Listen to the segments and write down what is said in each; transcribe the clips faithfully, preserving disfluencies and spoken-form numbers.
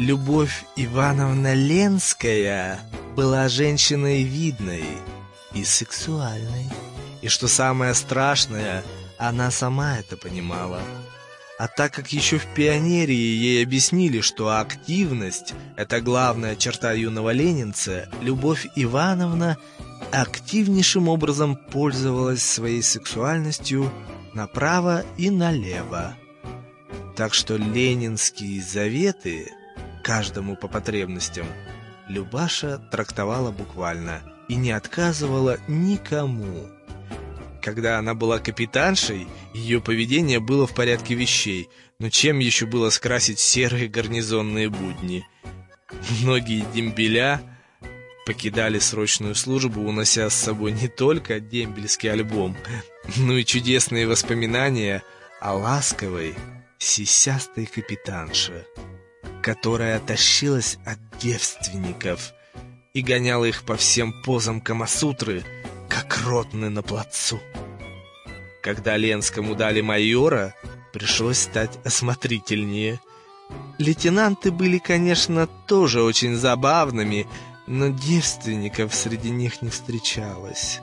Любовь Ивановна Ленская была женщиной видной и сексуальной. И что самое страшное, она сама это понимала. А так как еще в пионерии ей объяснили, что активность – это главная черта юного ленинца, Любовь Ивановна активнейшим образом пользовалась своей сексуальностью направо и налево. Так что ленинские заветы, каждому по потребностям, Любаша трактовала буквально и не отказывала никому. Когда она была капитаншей, ее поведение было в порядке вещей, но чем еще было скрасить серые гарнизонные будни? Многие дембеля покидали срочную службу, унося с собой не только дембельский альбом, но и чудесные воспоминания о ласковой, сисястой капитанше, которая тащилась от девственников и гоняла их по всем позам Камасутры, как ротны на плацу. Когда Ленскому дали майора, пришлось стать осмотрительнее. Лейтенанты были, конечно, тоже очень забавными, но девственников среди них не встречалось.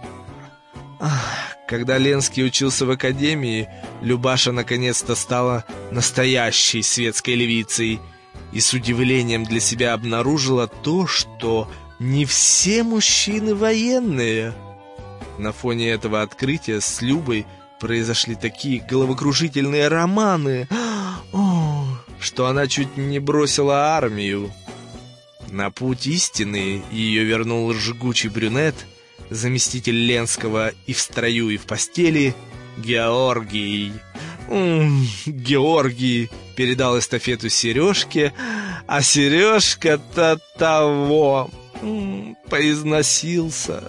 Ах, когда Ленский учился в академии, Любаша наконец-то стала настоящей светской львицей и с удивлением для себя обнаружила то, что не все мужчины военные. На фоне этого открытия с Любой произошли такие головокружительные романы, о, что она чуть не бросила армию. На путь истины ее вернул жгучий брюнет, заместитель Ленского и в строю, и в постели, Георгий. М-м, Георгий передал эстафету Сережке, а Сережка-то того м-м, поизносился.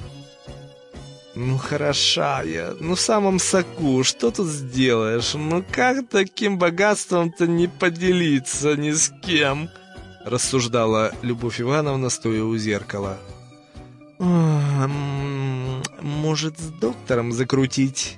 Ну, хороша я, ну, в самом соку, что тут сделаешь? Ну, как таким богатством-то не поделиться ни с кем? Рассуждала Любовь Ивановна, стоя у зеркала. Может, с доктором закрутить?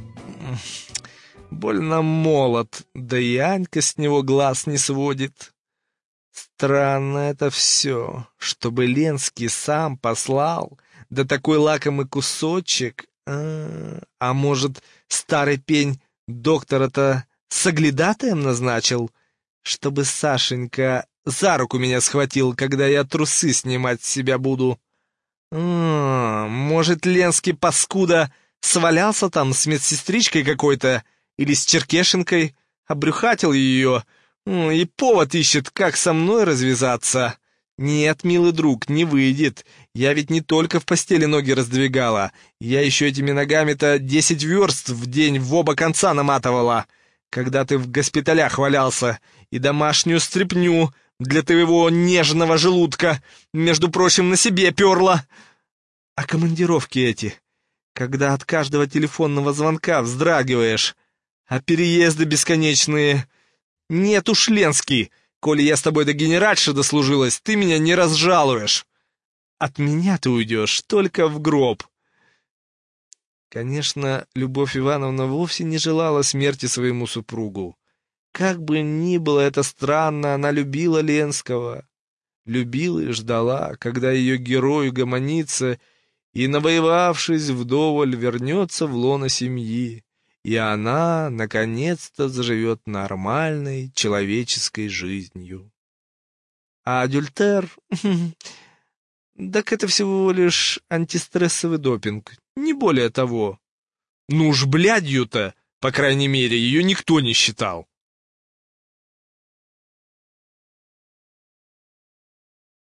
Больно молод, да и Анька с него глаз не сводит. Странно это все, чтобы Ленский сам послал, да такой лакомый кусочек. А, а может, старый пень доктора-то соглядатаем назначил, чтобы Сашенька за руку меня схватил, когда я трусы снимать с себя буду? А, может, Ленский паскуда свалялся там с медсестричкой какой-то или с Черкешенкой, обрюхатил ее и повод ищет, как со мной развязаться? Нет, милый друг, не выйдет. Я ведь не только в постели ноги раздвигала, я еще этими ногами-то десять верст в день в оба конца наматывала, когда ты в госпиталях валялся, и домашнюю стряпню для твоего нежного желудка, между прочим, на себе перла. А командировки эти, когда от каждого телефонного звонка вздрагиваешь, а переезды бесконечные. Нет уж, Ленский, коли я с тобой до генеральши дослужилась, ты меня не разжалуешь. От меня ты уйдешь только в гроб. Конечно, Любовь Ивановна вовсе не желала смерти своему супругу. Как бы ни было это странно, она любила Ленского. Любила и ждала, когда ее герой угомонится и, навоевавшись вдоволь, вернется в лоно семьи, и она, наконец-то, заживет нормальной человеческой жизнью. А адюльтер... Так это всего лишь антистрессовый допинг, не более того. Ну уж блядью-то, по крайней мере, ее никто не считал.